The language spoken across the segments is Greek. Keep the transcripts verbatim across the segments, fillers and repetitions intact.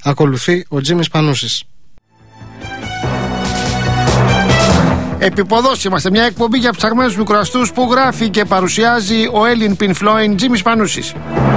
Ακολουθεί ο Τζίμις Πανούσης. Επιποδός είμαστε, μια εκπομπή για ψαγμένους μικροαστούς που γράφει και παρουσιάζει ο Έλλην Pink Floyd Τζίμις Πανούσης.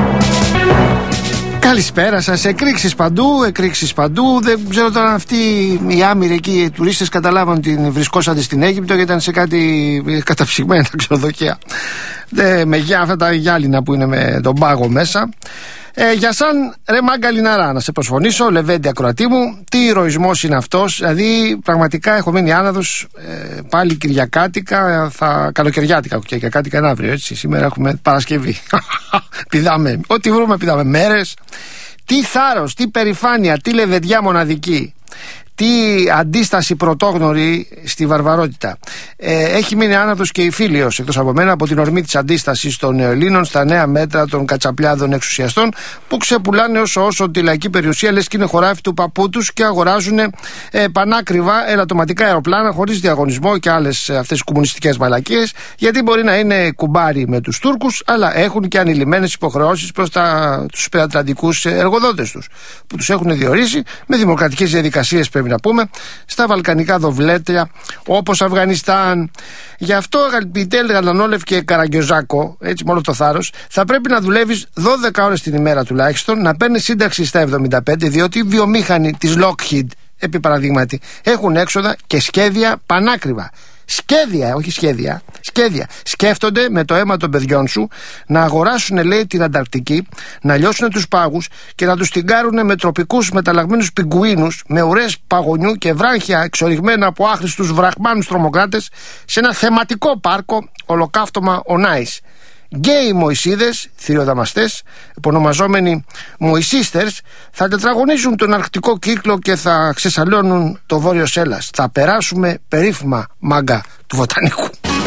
Καλησπέρα σας. Εκρήξεις παντού, εκρήξεις παντού. Δεν ξέρω τώρα αν αυτοί οι άμυροι εκεί οι τουρίστες καταλάβαν ότι βρισκόσατε στην Αίγυπτο και ήταν σε κάτι καταψυγμένα ξενοδοχεία. Δε, με γιά, αυτά τα γυάλινα που είναι με τον πάγο μέσα. Ε, για σαν ρε μάγκα Λιναρά, να σε προσφωνήσω, Λεβέντη ακροατή μου, τι ηρωισμός είναι αυτός. Δηλαδή, πραγματικά έχω μείνει άναδος. Ε, πάλι Κυριακάτικα, θα καλοκαιριάτικα. Και Κυριακάτικα είναι αύριο, έτσι. Σήμερα έχουμε Παρασκευή. Πηδάμε. Ό,τι βρούμε, πηδάμε μέρες. Τι θάρρος, τι περηφάνεια, τι λεβεντιά μοναδική. Τι αντίσταση πρωτόγνωρη στη βαρβαρότητα. Ε, έχει μείνει άναδος και η Φίλιος, εκτός από μένα, από την ορμή της αντίστασης των νεοελλήνων στα νέα μέτρα των κατσαπλιάδων εξουσιαστών που ξεπουλάνε όσο όσο τη λαϊκή περιουσία λες και είναι χωράφι του παππού τους και αγοράζουν ε, πανάκριβα ελαττωματικά αεροπλάνα χωρίς διαγωνισμό και άλλες αυτές τις κομμουνιστικές μαλακίες, γιατί μπορεί να είναι κουμπάρι με τους Τούρκους, αλλά έχουν και ανηλυμένες υποχρεώσεις προς τα, τους υπερατλαντικούς εργοδότες τους, που τους έχουν διορίσει με δημοκρατικές διαδικασίες, πρέπει να πούμε, στα βαλκανικά δοβλέτια όπως Αφγανιστάν. Γι' αυτό, αγαπητέ Γαλανόλευ και Καραγκιόζάκο, έτσι με όλο το θάρρος, θα πρέπει να δουλεύεις δώδεκα ώρες την ημέρα τουλάχιστον, να παίρνεις σύνταξη στα εβδομήντα πέντε, διότι οι βιομήχανοι της Lockheed, επί παραδείγματι, έχουν έξοδα και σχέδια πανάκριβα. Σχέδια, όχι σχέδια, σχέδια. Σκέφτονται με το αίμα των παιδιών σου να αγοράσουν, λέει, την Ανταρκτική, να λιώσουν τους πάγους και να τους τυγκάρουν με τροπικούς μεταλλαγμένους πιγκουίνους, με ουρές παγωνιού και βράχια εξοριγμένα από άχρηστους βραχμάνους τρομοκράτες σε ένα θεματικό πάρκο, ολοκαύτωμα Ονάης. Γκέι Μωυσίδες, θηριοδαμαστές, επωνομαζόμενοι Μωυσίστερς, θα τετραγωνίζουν τον αρκτικό κύκλο και θα ξεσαλώνουν το βόρειο Σέλλας. Θα περάσουμε περίφημα, μάγκα του βοτανικού.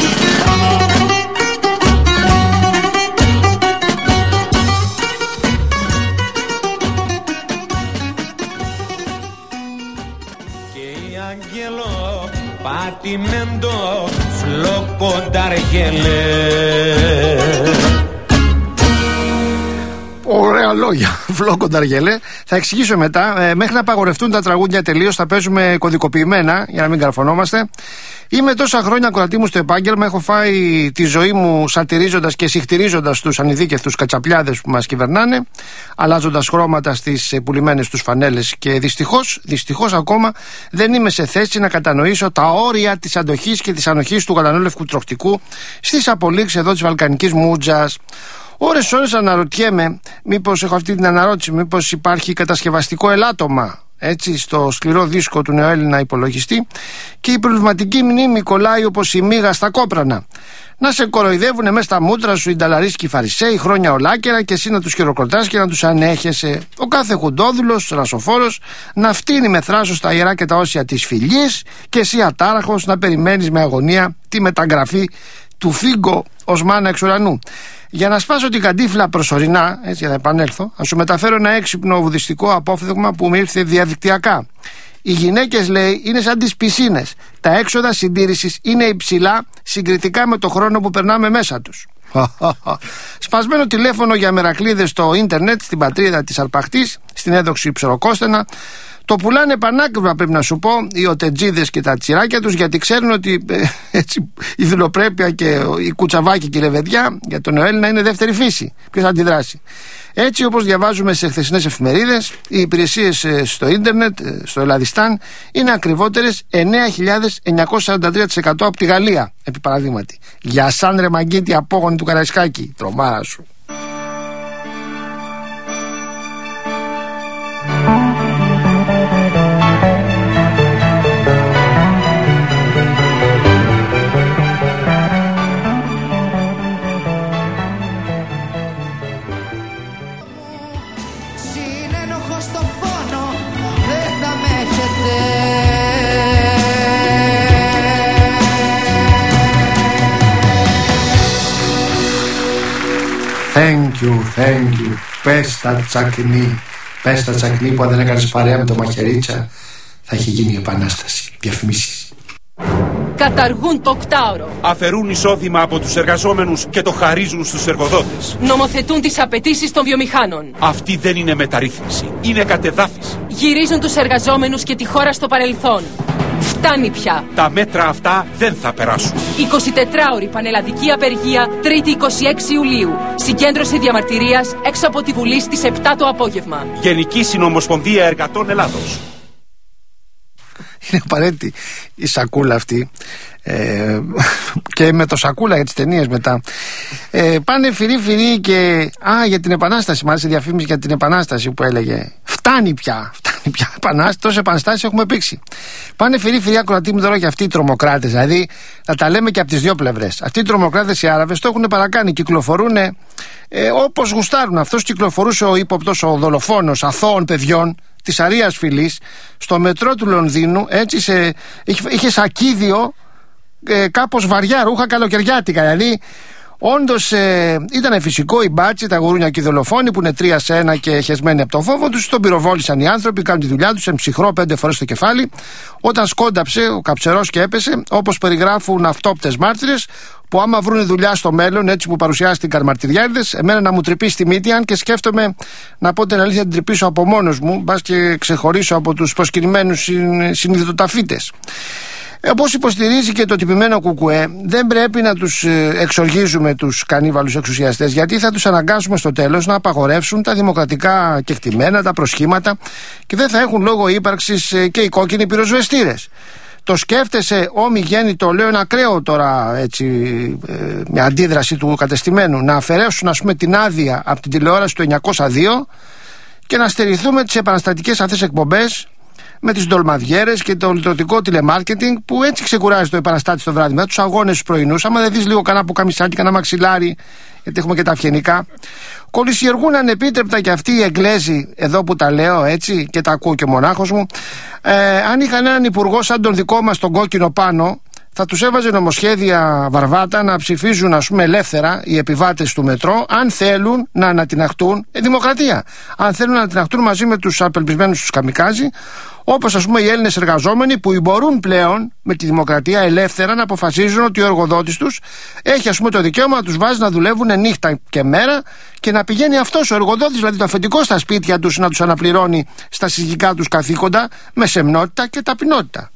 Και Αγγέλο πατημέντο φλοκονταργέλε. Ωραία λόγια, φλοκονταργέλε. Θα εξηγήσω μετά. Ε, μέχρι να απαγορευτούν τα τραγούδια τελείως, θα παίζουμε κωδικοποιημένα για να μην καρφωνόμαστε. Είμαι τόσα χρόνια ακροατή μου στο επάγγελμα. Έχω φάει τη ζωή μου σατυρίζοντας και συχτηρίζοντας τους ανειδίκευτους κατσαπλιάδες που μας κυβερνάνε, αλλάζοντας χρώματα στις πουλημένες τους φανέλες. Και δυστυχώς, δυστυχώς ακόμα δεν είμαι σε θέση να κατανοήσω τα όρια της αντοχής και της ανοχής του γαλανόλευκου τροχτικού στις απολύξεις εδώ της βαλκανικής μούτζας. Ώρες ώρες αναρωτιέμαι, μήπως έχω αυτή την αναρώτηση, μήπως υπάρχει κατασκευαστικό ελάττωμα, έτσι, στο σκληρό δίσκο του νεοέλληνα υπολογιστή και η προβληματική μνήμη κολλάει όπως η μύγα στα κόπρανα. Να σε κοροϊδεύουνε μέσα στα μούτρα σου οι νταλαρίσκοι φαρισαίοι χρόνια ολάκερα και εσύ να τους χειροκροτάς και να τους ανέχεσαι. Ο κάθε χουντόδουλος, ρασοφόρος, να φτύνει με θράσος τα ιερά και τα όσια της φυλής και εσύ ατάραχος να περιμένεις με αγωνία τη μεταγραφή του Φίγκο ως μάνα εξ ουρανού. Για να σπάσω την καντίφλα προσωρινά, έτσι για να επανέλθω, θα σου μεταφέρω ένα έξυπνο βουδιστικό απόφθεγμα που μου ήρθε διαδικτυακά. Οι γυναίκες, λέει, είναι σαν τις πισίνες. Τα έξοδα συντήρησης είναι υψηλά συγκριτικά με το χρόνο που περνάμε μέσα τους. Σπασμένο τηλέφωνο για μερακλείδες στο ίντερνετ στην πατρίδα της Αρπαχτής, στην έδοξη Ψωροκόστενα. Το πουλάνε πανάκριβα, πρέπει να σου πω, οι οτετζίδες και τα τσιράκια τους, γιατί ξέρουν ότι ε, έτσι, η δηλοπρέπεια και η κουτσαβάκι και η λεβεδιά για τον Έλληνα είναι δεύτερη φύση. Ποιος θα αντιδράσει? Έτσι, όπως διαβάζουμε σε χθεσινές εφημερίδες, οι υπηρεσίες ε, στο ίντερνετ, ε, στο Ελλαδιστάν, είναι ακριβότερες εννέα χιλιάδες εννιακόσια σαράντα τρία τοις εκατό από τη Γαλλία, επί παραδείγματι. Για σαν ρε μαγκίτη απόγονη του Καραϊσκάκη, τρομάρα σου. Thank you, thank you. Πες τα τσακνή. Πες τα τσακνή που αν δεν έκανες παρέα με το Μαχαιρίτσα θα έχει γίνει η επανάσταση. Διαφημίσεις. Καταργούν το οκτάωρο. Αφαιρούν εισόδημα από τους εργαζόμενους και το χαρίζουν στους εργοδότες. Νομοθετούν τις απαιτήσεις των βιομηχάνων. Αυτή δεν είναι μεταρρύθμιση, είναι κατεδάφιση. Γυρίζουν τους εργαζόμενους και τη χώρα στο παρελθόν. Φτάνει πια. Τα μέτρα αυτά δεν θα περάσουν. εικοσιτετράωρη πανελλαδική απεργία, Τρίτη εικοστή έκτη Ιουλίου. Συγκέντρωση διαμαρτυρίας έξω από τη Βουλή στις επτά το απόγευμα. Γενική Συνομοσπονδία Εργατών Ελλάδος. Είναι απαραίτητη η σακούλα αυτή, ε, και με το σακούλα για τις ταινίες μετά. ε, Πάνε φυρί φυρί και α, για την Επανάσταση. Μ' άρεσε η διαφήμιση για την Επανάσταση που έλεγε φτάνει πια, φτάνει πια επανάσταση, τόσες επαναστάσεις έχουμε πήξει. Πάνε φυρί φυρί, ακροατή μου τώρα, και αυτοί οι τρομοκράτες. Δηλαδή να τα λέμε και από τις δύο πλευρές. Αυτοί οι τρομοκράτες οι Άραβες το έχουν παρακάνει. Κυκλοφορούν ε, όπως γουστάρουν. Αυτός κυκλοφορούσε ο ύποπτος, ο δολοφόνος αθώων παιδιών της Αρίας Φυλής στο μετρό του Λονδίνου, έτσι, σε, είχε, είχε σακίδιο ε, κάπως βαριά ρούχα καλοκαιριάτικα. Δηλαδή όντως ε, ήταν φυσικό οι μπάτσοι, τα γουρούνια και οι δολοφόνοι που είναι τρία σε ένα και χεσμένοι από τον φόβο τους. Τον πυροβόλησαν οι άνθρωποι, κάνουν τη δουλειά τους, σε ψυχρό πέντε φορές στο κεφάλι. Όταν σκόνταψε ο καψερός και έπεσε, όπως περιγράφουν αυτόπτες μάρτυρες, που άμα βρουν δουλειά στο μέλλον, έτσι που παρουσιάστηκαν μαρτυριάδες, εμένα να μου τρυπήσει τη μύτη, αν και σκέφτομαι να πω την αλήθεια, την τρυπήσω από μόνος μου, μπας και ξεχωρίσω από τους προσκυνημένους συνειδητοταφίτες. Όπως υποστηρίζει και το τυπημένο Κουκουέ, δεν πρέπει να τους εξοργίζουμε τους κανίβαλους εξουσιαστές, γιατί θα τους αναγκάσουμε στο τέλος να απαγορεύσουν τα δημοκρατικά κεκτημένα, τα προσχήματα, και δεν θα έχουν λόγο ύπαρξης και οι κόκκινοι πυροσβεστήρες. Το σκέφτεσαι, όμοι γέννητο, λέω ένα ακραίο τώρα, έτσι, ε, με αντίδραση του κατεστημένου, να αφαιρέσουν, ας πούμε, την άδεια από την τηλεόραση του εννιακόσια δύο και να στερηθούμε τις επαναστατικές αυτές εκπομπές με τις ντολμαδιέρες και το λιτρωτικό τηλεμάρκετινγκ, που έτσι ξεκουράζει το επαναστάτη το βράδυ, με τους αγώνες τους πρωινούς. Άμα δεν δεις λίγο κανένα πουκαμισάκι, κανένα μαξιλάρι, γιατί έχουμε και τα αυγενικά. Κολυσιεργούν ανεπίτρεπτα και αυτοί οι Εγγλέζοι, εδώ που τα λέω έτσι και τα ακούω και μονάχος μου. Ε, αν είχαν έναν υπουργό σαν τον δικό μας, τον κόκκινο πάνω, θα τους έβαζε νομοσχέδια βαρβάτα να ψηφίζουν, ας πούμε, ελεύθερα οι επιβάτες του μετρό, αν θέλουν να ανατιναχτούν. Ε, δημοκρατία. Αν θέλουν να ανατιναχτούν μαζί με τους απελπισμένους τους καμικάζι, όπως, ας πούμε, οι Έλληνες εργαζόμενοι που μπορούν πλέον με τη δημοκρατία ελεύθερα να αποφασίζουν ότι ο εργοδότης τους έχει, ας πούμε, το δικαίωμα να τους βάζει να δουλεύουν νύχτα και μέρα και να πηγαίνει αυτός ο εργοδότης, δηλαδή το αφεντικό, στα σπίτια τους, να τους αναπληρώνει στα συζυγικά τους καθήκοντα με σεμνότητα και ταπεινότητα.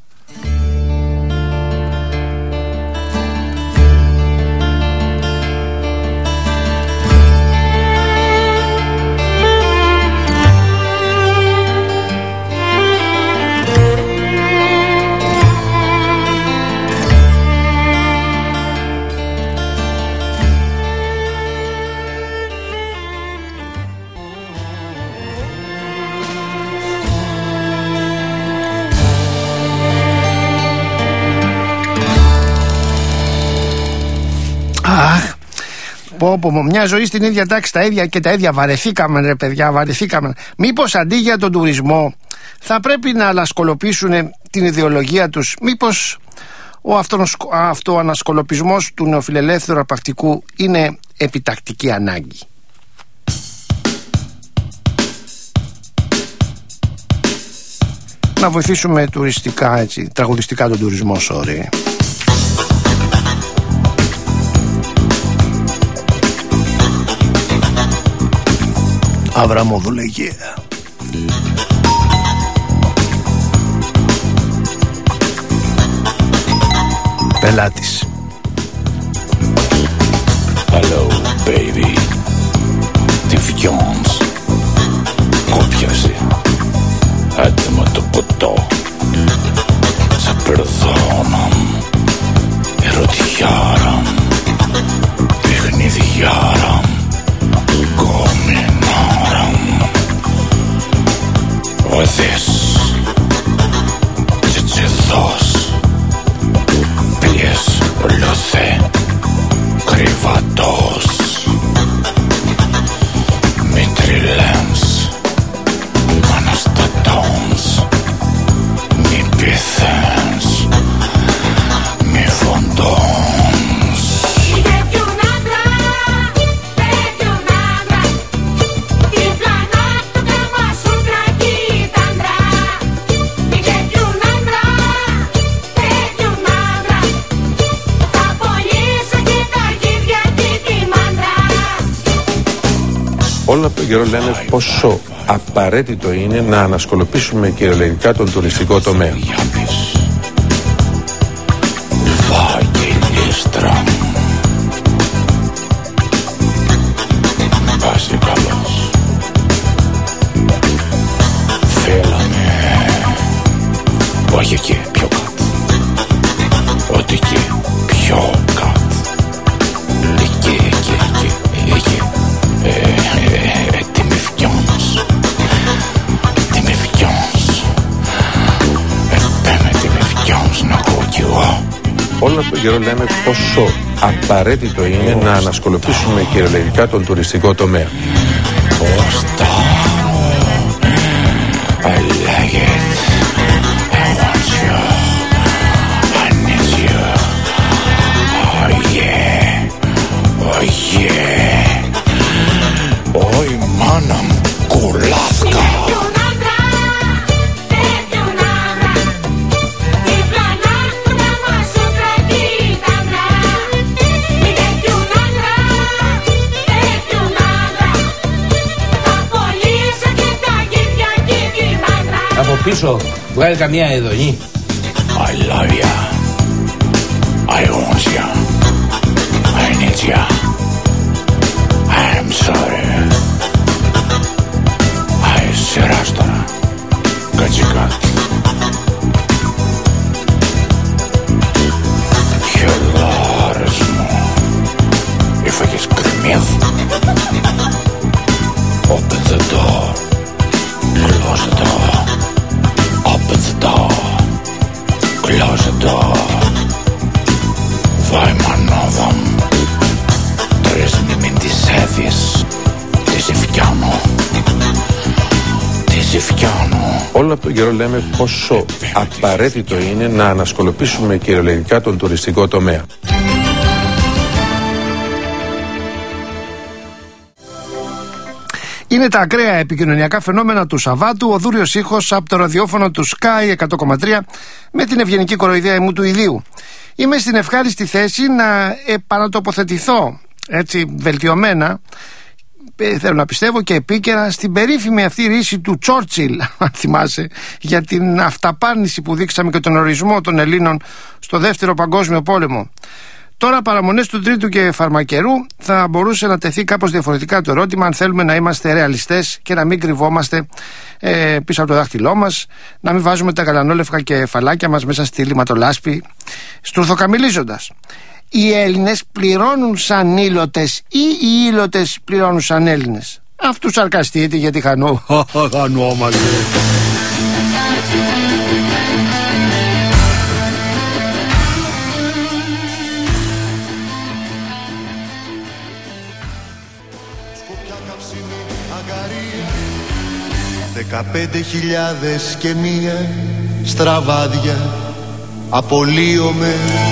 Αχ, πω, πω, μια ζωή στην ίδια τάξη, τα ίδια και τα ίδια. Βαρεθήκαμε, ρε παιδιά, βαρεθήκαμε. Μήπως αντί για τον τουρισμό θα πρέπει να αλασκολοποιήσουν την ιδεολογία τους? Μήπως ο αυτοανασκολοπισμός του νεοφιλελεύθερου αρπακτικού είναι επιτακτική ανάγκη? Να βοηθήσουμε τουριστικά, έτσι, τραγουδιστικά τον τουρισμό, sorry. Αβραμόδου, yeah. Πελάτης. Hello, baby. Τι βιώνεις? Κόπιασε. Έτοιμο το ποτό. Σε περδώναν. Ερωτιάραν. Παιχνιδιάραν. Κομμινάραν. Βαδές. Τσιτσιδός. Πιες λοθέ. Κρυβατός. Μη τριλέμς. Αναστατώνς. Μη πειθένς. Μη φοντώνς. καιρό λέμε πόσο απαραίτητο είναι να ανασκολοποιήσουμε κυριολεκτικά τον τουριστικό τομέα. Πάση καλός. Θέλαμε. Όχι εκεί, πιο κάτω. Ότι εκεί, πιο κάτω. Εκεί, εκεί, εκεί, εκεί. Ε, ε, ε, τι με φτιώνεις. Τι με φτιώνεις. Επέμε τι με φτιώνεις να ακούω κι εγώ. Όλο τον καιρό λέμε πόσο απαραίτητο είναι να ανασκολοποιήσουμε κυριολεκτικά τον τουριστικό τομέα. Ωι μάνα μου κουλάσκα. Από πίσω βγάλει καμία ειδονή. I love ya. I want ya. I need ya. I'm sorry. I σειράς τώρα. Κάτσε κάτω. Χελάρες μου. Έφαγες κρυμμύδι. Open the door. Close the door. Open the door. Close the door. Βαϊμανόδα μου. Τρεις μη μην τις έδιες. Τις ευκιάνω. Τις ευκιάνω. Όλο τον καιρό λέμε πόσο απαραίτητο είναι να ανασκολοποιήσουμε κυριολεκτικά τον τουριστικό τομέα. Είναι τα ακραία επικοινωνιακά φαινόμενα του Σαββάτου, ο δούριος ήχος από το ραδιόφωνο του Sky εκατό κόμμα τρία με την ευγενική κοροϊδία ημού του ηλίου. Είμαι στην ευχάριστη θέση να επανατοποθετηθώ έτσι βελτιωμένα, ε, θέλω να πιστεύω και επίκαιρα, στην περίφημη αυτή ρίση του Τσόρτσιλ, αν θυμάσαι, για την αυταπάρνηση που δείξαμε και τον ορισμό των Ελλήνων στο δεύτερο παγκόσμιο πόλεμο. Τώρα, παραμονές του τρίτου και φαρμακερού, θα μπορούσε να τεθεί κάπως διαφορετικά το ερώτημα αν θέλουμε να είμαστε ρεαλιστές και να μην κρυβόμαστε ε, πίσω από το δάχτυλό μας, να μην βάζουμε τα γαλανόλευκα κεφαλάκια μας μέσα στη λιματολάσπη, στουρθοκαμιλίζοντας. Οι Έλληνες πληρώνουν σαν ήλωτες ή οι ήλωτες πληρώνουν σαν Έλληνες? Αυτούς σαρκαστείτε γιατί χανώ. Χανόμαστε. Δεκαπέντε χιλιάδες και μία στραβάδια απολύομαι.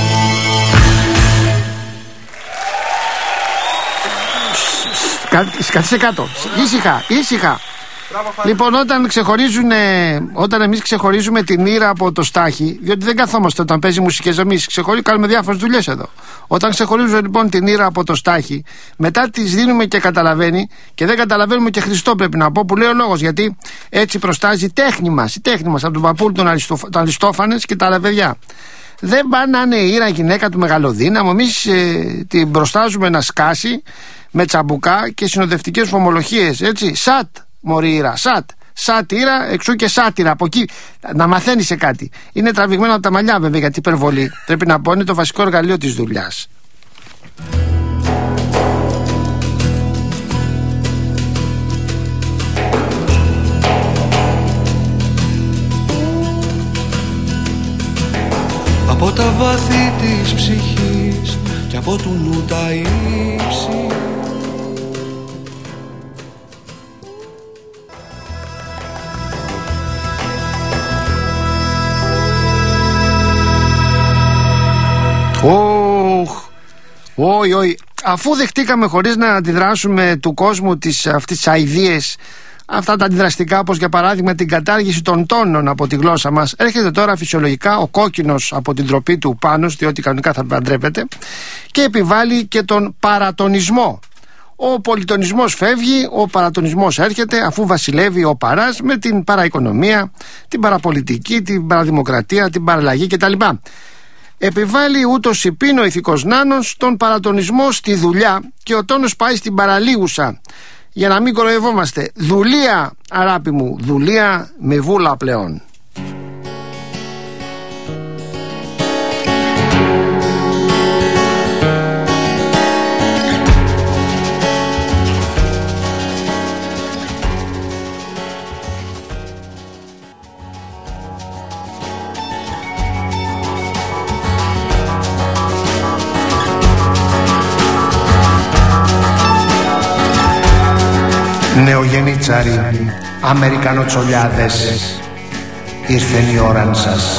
Κάτσε κάτω, ήσυχα, ήσυχα. Λοιπόν, όταν ξεχωρίζουν, όταν εμείς ξεχωρίζουμε την ήρα από το στάχι, διότι δεν καθόμαστε όταν παίζει μουσικές, εμείς ξεχωρίζουμε, κάνουμε διάφορες δουλειές εδώ. Όταν ξεχωρίζουμε λοιπόν την ήρα από το στάχι, μετά τις δίνουμε και καταλαβαίνει, και δεν καταλαβαίνουμε και Χριστό, πρέπει να πω, που λέει ο λόγος, γιατί έτσι προστάζει η τέχνη μας, η τέχνη μας από τον παππούλ, τον Αριστόφανες και τα άλλα παιδιά. Δεν πάνε να είναι η ήρα γυναίκα του μεγαλοδύναμου, εμείς ε, την προστάζουμε να σκάσει με τσαμπουκά και συνοδευτικές φωμολογίες, έτσι. Σατ, μωρίρα, σατ. Σάτυρα, εξού και σάτυρα. Από εκεί να μαθαίνει σε κάτι. Είναι τραβηγμένο από τα μαλλιά, βέβαια, γιατί υπερβολή. Πρέπει να πω, είναι το βασικό εργαλείο της δουλειάς. Από τα βάθη της ψυχής και από του νου τα ύψη, Ωχ, όχι, όχι. Αφού δεχτήκαμε χωρίς να αντιδράσουμε του κόσμου τις, αυτές τις αηδίες, αυτά τα αντιδραστικά, όπως για παράδειγμα την κατάργηση των τόνων από τη γλώσσα μας, έρχεται τώρα φυσιολογικά ο κόκκινος από την τροπή του Πάνος, διότι κανονικά θα παντρέπεται, και επιβάλλει και τον παρατονισμό. Ο πολιτονισμός φεύγει, ο παρατονισμός έρχεται, αφού βασιλεύει ο παράς με την παραοικονομία, την παραπολιτική, την παραδημοκρατία, την παραλλαγή κτλ. Επιβάλλει ούτως υπήν ο ηθικός νάνος τον παρατονισμό στη δουλειά και ο τόνος πάει στην παραλίγουσα. Για να μην κοροϊδευόμαστε, δουλεία αγάπη μου, δουλεία με βούλα πλέον. Νεογεννήτσαροι, Αμερικανοτσολιάδες, ήρθεν η ώρα σας.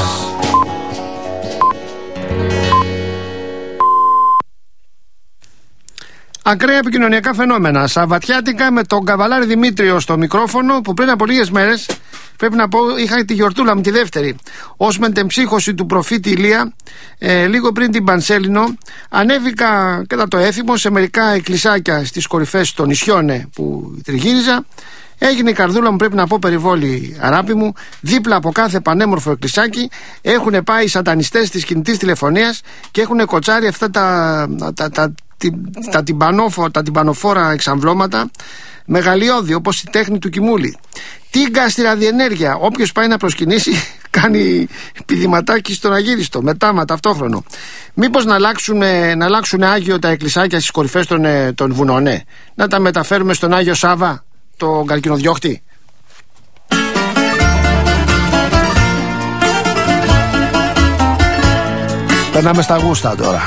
Ακραία επικοινωνιακά φαινόμενα. Σαββατιάτικα με τον Καβαλάρη Δημήτριο στο μικρόφωνο, που πριν από λίγες μέρες, πρέπει να πω, είχα τη γιορτούλα μου τη δεύτερη. Ως μεντεμψύχωση του προφήτη Ηλία, ε, λίγο πριν την Πανσέλινο, ανέβηκα κατά το έθιμο σε μερικά εκκλησάκια στις κορυφές των νησιών που τριγύριζα. Έγινε η καρδούλα μου, πρέπει να πω, περιβόλη αγάπη μου. Δίπλα από κάθε πανέμορφο εκκλησάκι έχουν πάει οι σατανιστές της κινητής τηλεφωνίας και έχουν κοτσάρει αυτά τα, τα, τα, τα, τα, τα τυμπανοφόρα εξαμβλώματα μεγαλειώδη, όπως η τέχνη του Κιμούλη. Τίγκα στη ραδιενέργεια. Όποιος πάει να προσκυνήσει κάνει πηδηματάκι στον αγύριστο, μετάμα ταυτόχρονο. Μήπως να αλλάξουν, να αλλάξουν Άγιο τα εκκλησάκια στις κορυφές των, των βουνών, ναι. Να τα μεταφέρουμε στον Άγιο Σάβα, τον καρκινοδιώχτη. Περνάμε στα γούστα τώρα.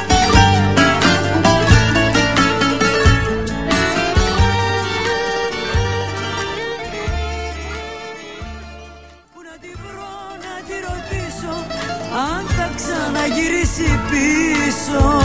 Πού να τη βρω, να τη ρωτήσω αν θα ξαναγυρίσει πίσω.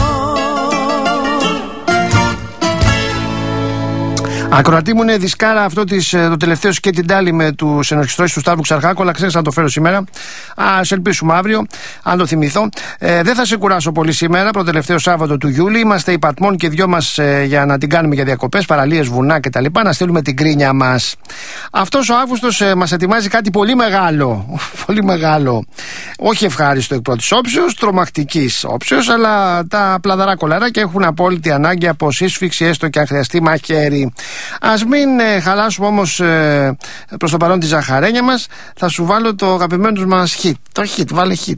Ακροατή μου είναι δισκάρα αυτό της, το τελευταίο σκέτι ντάλι με τους ενορχιστρώσεις του Σταύρου Ξαρχάκου, αλλά ξέρεις να το φέρω σήμερα. Ας ελπίσουμε αύριο, αν το θυμηθώ. Ε, δεν θα σε κουράσω πολύ σήμερα, προτελευταίο Σάββατο του Ιούλη. Είμαστε υπατμόν και δυο μας ε, για να την κάνουμε για διακοπές, παραλίες, βουνά κτλ. Να στείλουμε την κρίνια μας. Αυτός ο Αύγουστος ε, μας ετοιμάζει κάτι πολύ μεγάλο. Πολύ μεγάλο. Όχι ευχάριστο εκ πρώτης όψεως, τρομακτικής όψεως, αλλά τα πλαδαρά κολαράκια έχουν απόλυτη ανάγκη από σύσφυξη, έστω και αν χρειαστεί μαχαίρι. Ας μην ε, χαλάσουμε όμως ε, προς το παρόν τη ζαχαρένια μας. Θα σου βάλω το αγαπημένο μας hit. Το hit, βάλε hit.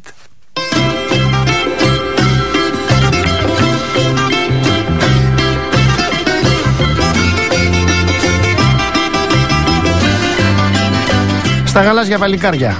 Στα γαλάζια παλικάρια.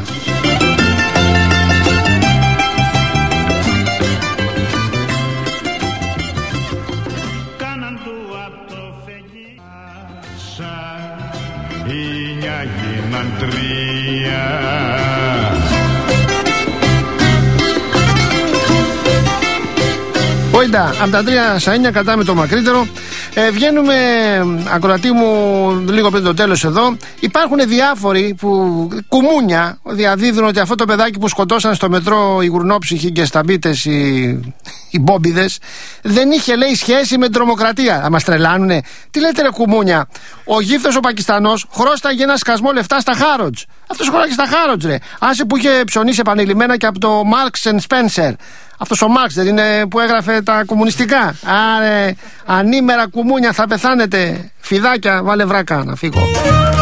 Πόιντα, από τα τρία σαΐνια κατάμε το μακρύτερο. ε, Βγαίνουμε, ακροατή μου, λίγο πριν το τέλος εδώ. Υπάρχουν διάφοροι που κουμούνια διαδίδουν ότι αυτό το παιδάκι που σκοτώσαν στο μετρό οι γουρνόψυχοι και σταμπίτες οι, οι μπόμπιδες δεν είχε, λέει, σχέση με την τρομοκρατία. Θα μας τρελάνουνε. Τι λέτε ρε κουμούνια? Ο γύφτος ο Πακιστανός χρώσταγε ένα σκασμό λεφτά στα Χάροτζ. Αυτός χωράγε στα Χάροτζ, ρε. Άσε που είχε ψωνίσει επανειλημμένα και από το Marks and Spencer. Αυτός ο Μάρξ δεν είναι που έγραφε τα κομμουνιστικά? Άρε, ανήμερα κουμούνια θα πεθάνετε. Φιδάκια, βάλε βράκα να φύγω.